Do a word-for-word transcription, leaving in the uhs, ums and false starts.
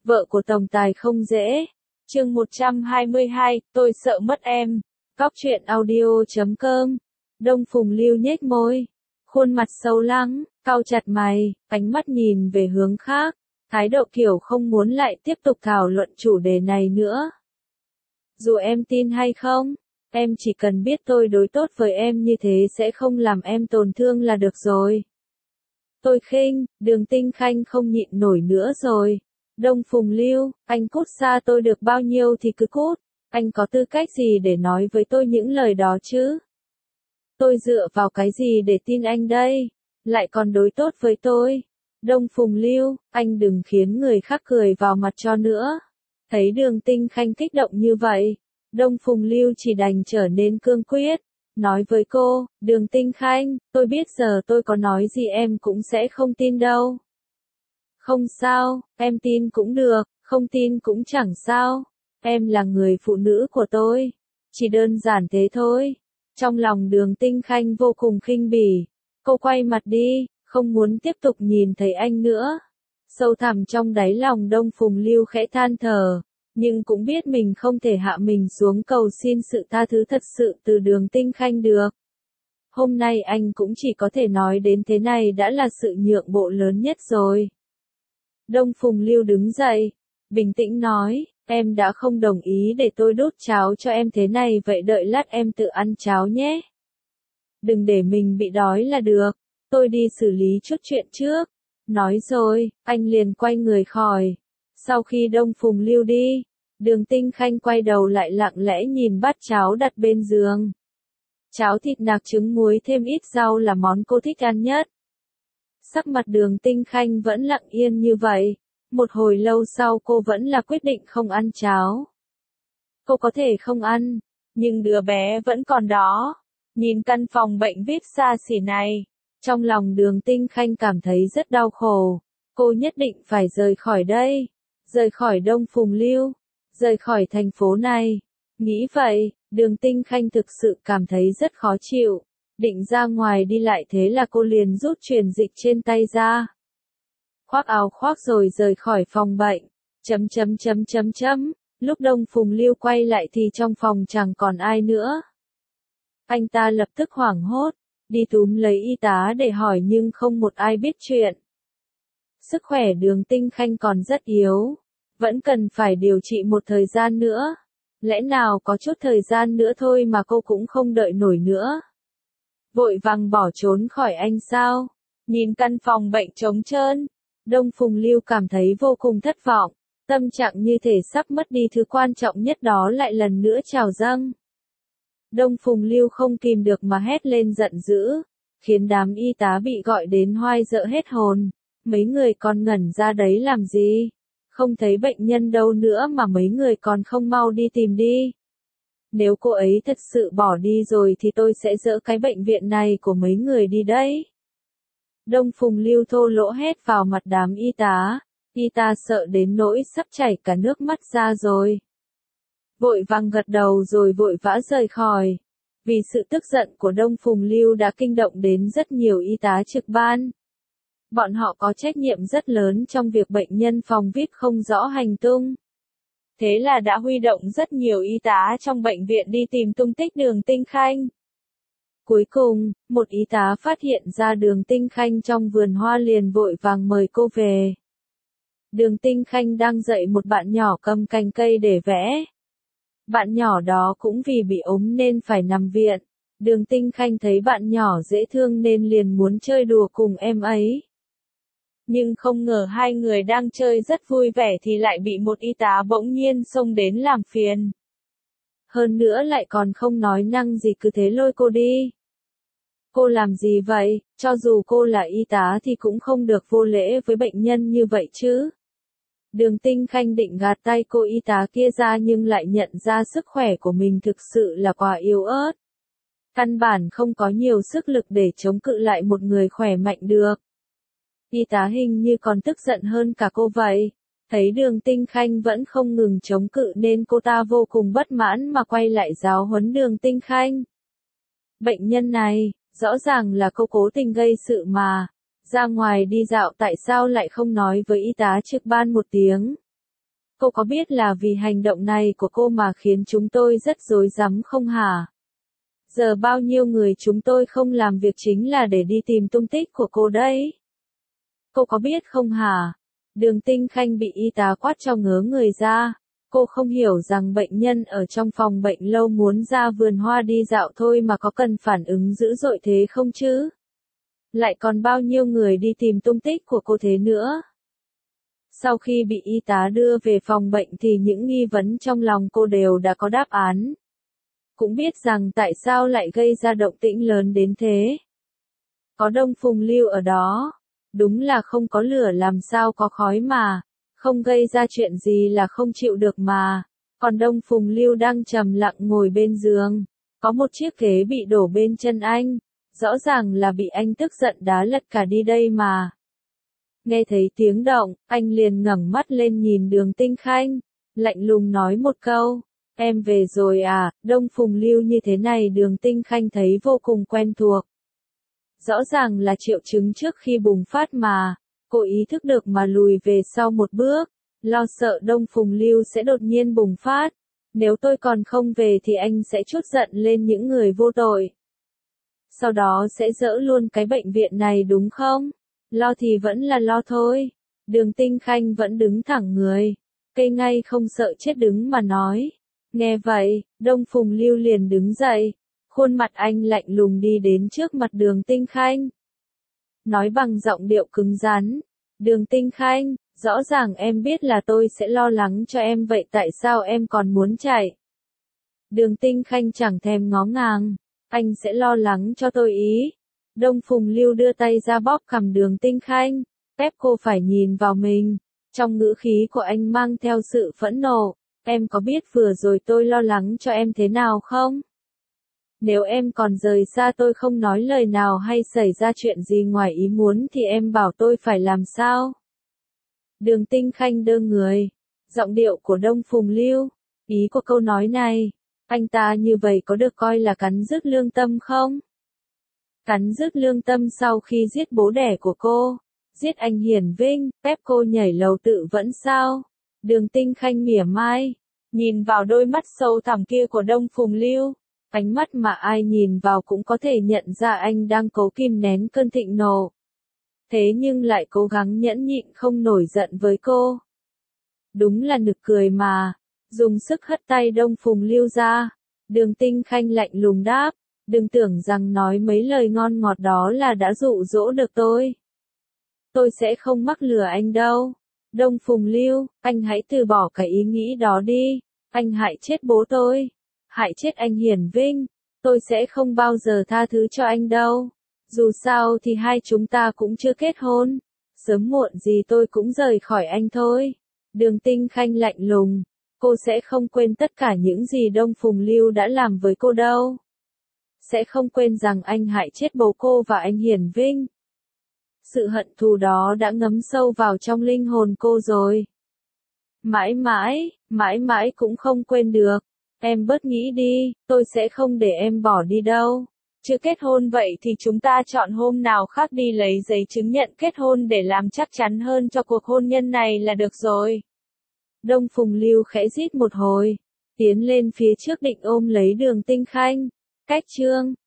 Vợ của tổng tài không dễ. Chương một trăm hai mươi hai, tôi sợ mất em. Góc truyện audio chấm com. Đông Phùng Lưu nhếch môi, khuôn mặt sâu lắng, cau chặt mày, ánh mắt nhìn về hướng khác, thái độ kiểu không muốn lại tiếp tục thảo luận chủ đề này nữa. Dù em tin hay không, em chỉ cần biết tôi đối tốt với em như thế sẽ không làm em tổn thương là được rồi. Tôi khinh, Đường Tinh Khanh không nhịn nổi nữa rồi. Đông Phùng Lưu, anh cút xa tôi được bao nhiêu thì cứ cút, anh có tư cách gì để nói với tôi những lời đó chứ? Tôi dựa vào cái gì để tin anh đây? Lại còn đối tốt với tôi. Đông Phùng Lưu, anh đừng khiến người khác cười vào mặt cho nữa. Thấy Đường Tinh Khanh kích động như vậy, Đông Phùng Lưu chỉ đành trở nên cương quyết. Nói với cô, Đường Tinh Khanh, tôi biết giờ tôi có nói gì em cũng sẽ không tin đâu. Không sao, em tin cũng được, không tin cũng chẳng sao. Em là người phụ nữ của tôi. Chỉ đơn giản thế thôi. Trong lòng Đường Tinh Khanh vô cùng khinh bỉ. Cô quay mặt đi, không muốn tiếp tục nhìn thấy anh nữa. Sâu thẳm trong đáy lòng Đông Phùng Lưu khẽ than thở, nhưng cũng biết mình không thể hạ mình xuống cầu xin sự tha thứ thật sự từ Đường Tinh Khanh được. Hôm nay anh cũng chỉ có thể nói đến thế này đã là sự nhượng bộ lớn nhất rồi. Đông Phùng Lưu đứng dậy, bình tĩnh nói, em đã không đồng ý để tôi đốt cháo cho em thế này vậy đợi lát em tự ăn cháo nhé. Đừng để mình bị đói là được, tôi đi xử lý chút chuyện trước. Nói rồi, anh liền quay người khỏi. Sau khi Đông Phùng Lưu đi, Đường Tinh Khanh quay đầu lại lặng lẽ nhìn bát cháo đặt bên giường. Cháo thịt nạc trứng muối thêm ít rau là món cô thích ăn nhất. Sắc mặt Đường Tinh Khanh vẫn lặng yên như vậy. Một hồi lâu sau cô vẫn là quyết định không ăn cháo. Cô có thể không ăn, nhưng đứa bé vẫn còn đó. Nhìn căn phòng bệnh vi ai pi xa xỉ này, trong lòng Đường Tinh Khanh cảm thấy rất đau khổ. Cô nhất định phải rời khỏi đây, rời khỏi Đông Phùng Lưu, rời khỏi thành phố này. Nghĩ vậy, Đường Tinh Khanh thực sự cảm thấy rất khó chịu. Định ra ngoài đi lại thế là cô liền rút truyền dịch trên tay ra. Khoác áo khoác rồi rời khỏi phòng bệnh. Chấm chấm chấm chấm chấm. Lúc Đông Phùng Lưu quay lại thì trong phòng chẳng còn ai nữa. Anh ta lập tức hoảng hốt, đi túm lấy y tá để hỏi nhưng không một ai biết chuyện. Sức khỏe Đường Tinh Khanh còn rất yếu, vẫn cần phải điều trị một thời gian nữa. Lẽ nào có chút thời gian nữa thôi mà cô cũng không đợi nổi nữa. Vội vàng bỏ trốn khỏi anh sao? Nhìn căn phòng bệnh trống trơn, Đông Phùng Lưu cảm thấy vô cùng thất vọng. Tâm trạng như thể sắp mất đi thứ quan trọng nhất đó lại lần nữa trào dâng. Đông Phùng Lưu không kìm được mà hét lên giận dữ, khiến đám y tá bị gọi đến hoai dợ hết hồn. Mấy người còn ngẩn ra đấy làm gì? Không thấy bệnh nhân đâu nữa mà mấy người còn không mau đi tìm đi. Nếu cô ấy thật sự bỏ đi rồi thì tôi sẽ dỡ cái bệnh viện này của mấy người đi đấy. Đông Phùng Lưu thô lỗ hét vào mặt đám y tá. Y tá sợ đến nỗi sắp chảy cả nước mắt ra rồi. Vội vàng gật đầu rồi vội vã rời khỏi. Vì sự tức giận của Đông Phùng Lưu đã kinh động đến rất nhiều y tá trực ban. Bọn họ có trách nhiệm rất lớn trong việc bệnh nhân phòng vi ai pi không rõ hành tung. Thế là đã huy động rất nhiều y tá trong bệnh viện đi tìm tung tích Đường Tinh Khanh. Cuối cùng, một y tá phát hiện ra Đường Tinh Khanh trong vườn hoa liền vội vàng mời cô về. Đường Tinh Khanh đang dạy một bạn nhỏ cầm cành cây để vẽ. Bạn nhỏ đó cũng vì bị ốm nên phải nằm viện. Đường Tinh Khanh thấy bạn nhỏ dễ thương nên liền muốn chơi đùa cùng em ấy. Nhưng không ngờ hai người đang chơi rất vui vẻ thì lại bị một y tá bỗng nhiên xông đến làm phiền. Hơn nữa lại còn không nói năng gì cứ thế lôi cô đi. Cô làm gì vậy, cho dù cô là y tá thì cũng không được vô lễ với bệnh nhân như vậy chứ. Đường Tinh Khanh định gạt tay cô y tá kia ra nhưng lại nhận ra sức khỏe của mình thực sự là quá yếu ớt. Căn bản không có nhiều sức lực để chống cự lại một người khỏe mạnh được. Y tá hình như còn tức giận hơn cả cô vậy. Thấy Đường Tinh Khanh vẫn không ngừng chống cự nên cô ta vô cùng bất mãn mà quay lại giáo huấn Đường Tinh Khanh. Bệnh nhân này, rõ ràng là cô cố tình gây sự mà. Ra ngoài đi dạo tại sao lại không nói với y tá trực ban một tiếng. Cô có biết là vì hành động này của cô mà khiến chúng tôi rất rối rắm không hả? Giờ bao nhiêu người chúng tôi không làm việc chính là để đi tìm tung tích của cô đấy. Cô có biết không hả? Đường Tinh Khanh bị y tá quát cho ngớ người ra. Cô không hiểu rằng bệnh nhân ở trong phòng bệnh lâu muốn ra vườn hoa đi dạo thôi mà có cần phản ứng dữ dội thế không chứ? Lại còn bao nhiêu người đi tìm tung tích của cô thế nữa? Sau khi bị y tá đưa về phòng bệnh thì những nghi vấn trong lòng cô đều đã có đáp án. Cũng biết rằng tại sao lại gây ra động tĩnh lớn đến thế. Có Đông Phùng Lưu ở đó. Đúng là không có lửa làm sao có khói mà. Không gây ra chuyện gì là không chịu được mà. Còn Đông Phùng Lưu đang trầm lặng ngồi bên giường. Có một chiếc ghế bị đổ bên chân anh. Rõ ràng là bị anh tức giận đá lật cả đi đây mà. Nghe thấy tiếng động, anh liền ngẩng mắt lên nhìn Đường Tinh Khanh. Lạnh lùng nói một câu. Em về rồi à? Đông Phùng Lưu như thế này Đường Tinh Khanh thấy vô cùng quen thuộc. Rõ ràng là triệu chứng trước khi bùng phát mà. Cô ý thức được mà lùi về sau một bước. Lo sợ Đông Phùng Lưu sẽ đột nhiên bùng phát. Nếu tôi còn không về thì anh sẽ trút giận lên những người vô tội. Sau đó sẽ dỡ luôn cái bệnh viện này đúng không? Lo thì vẫn là lo thôi. Đường Tinh Khanh vẫn đứng thẳng người. Cây ngay không sợ chết đứng mà nói. Nghe vậy, Đông Phùng Lưu liền đứng dậy. Khuôn mặt anh lạnh lùng đi đến trước mặt Đường Tinh Khanh. Nói bằng giọng điệu cứng rắn. Đường Tinh Khanh, rõ ràng em biết là tôi sẽ lo lắng cho em vậy tại sao em còn muốn chạy? Đường Tinh Khanh chẳng thèm ngó ngàng. Anh sẽ lo lắng cho tôi ý. Đông Phùng Lưu đưa tay ra bóp cằm Đường Tinh Khanh. Ép cô phải nhìn vào mình. Trong ngữ khí của anh mang theo sự phẫn nộ. Em có biết vừa rồi tôi lo lắng cho em thế nào không? Nếu em còn rời xa tôi không nói lời nào hay xảy ra chuyện gì ngoài ý muốn thì em bảo tôi phải làm sao? Đường Tinh Khanh đơ người. Giọng điệu của Đông Phùng Lưu. Ý của câu nói này. Anh ta như vậy có được coi là cắn rứt lương tâm không? Cắn rứt lương tâm sau khi giết bố đẻ của cô. Giết anh Hiển Vinh, ép cô nhảy lầu tự vẫn sao? Đường Tinh Khanh mỉa mai. Nhìn vào đôi mắt sâu thẳm kia của Đông Phùng Lưu. Ánh mắt mà ai nhìn vào cũng có thể nhận ra anh đang cố kìm nén cơn thịnh nộ. Thế nhưng lại cố gắng nhẫn nhịn không nổi giận với cô. Đúng là nực cười mà. Dùng sức hất tay Đông Phùng Lưu ra. Đường Tinh Khanh lạnh lùng đáp. Đừng tưởng rằng nói mấy lời ngon ngọt đó là đã dụ dỗ được tôi. Tôi sẽ không mắc lừa anh đâu. Đông Phùng Lưu, anh hãy từ bỏ cái ý nghĩ đó đi. Anh hại chết bố tôi. Hại chết anh Hiển Vinh. Tôi sẽ không bao giờ tha thứ cho anh đâu. Dù sao thì hai chúng ta cũng chưa kết hôn. Sớm muộn gì tôi cũng rời khỏi anh thôi. Đường Tinh Khanh lạnh lùng. Cô sẽ không quên tất cả những gì Đông Phùng Lưu đã làm với cô đâu. Sẽ không quên rằng anh hại chết bố cô và anh Hiển Vinh. Sự hận thù đó đã ngấm sâu vào trong linh hồn cô rồi. Mãi mãi, mãi mãi cũng không quên được. Em bớt nghĩ đi, tôi sẽ không để em bỏ đi đâu. Chưa kết hôn vậy thì chúng ta chọn hôm nào khác đi lấy giấy chứng nhận kết hôn để làm chắc chắn hơn cho cuộc hôn nhân này là được rồi. Đông Phùng Lưu khẽ rít một hồi. Tiến lên phía trước định ôm lấy Đường Tinh Khanh. Cách chương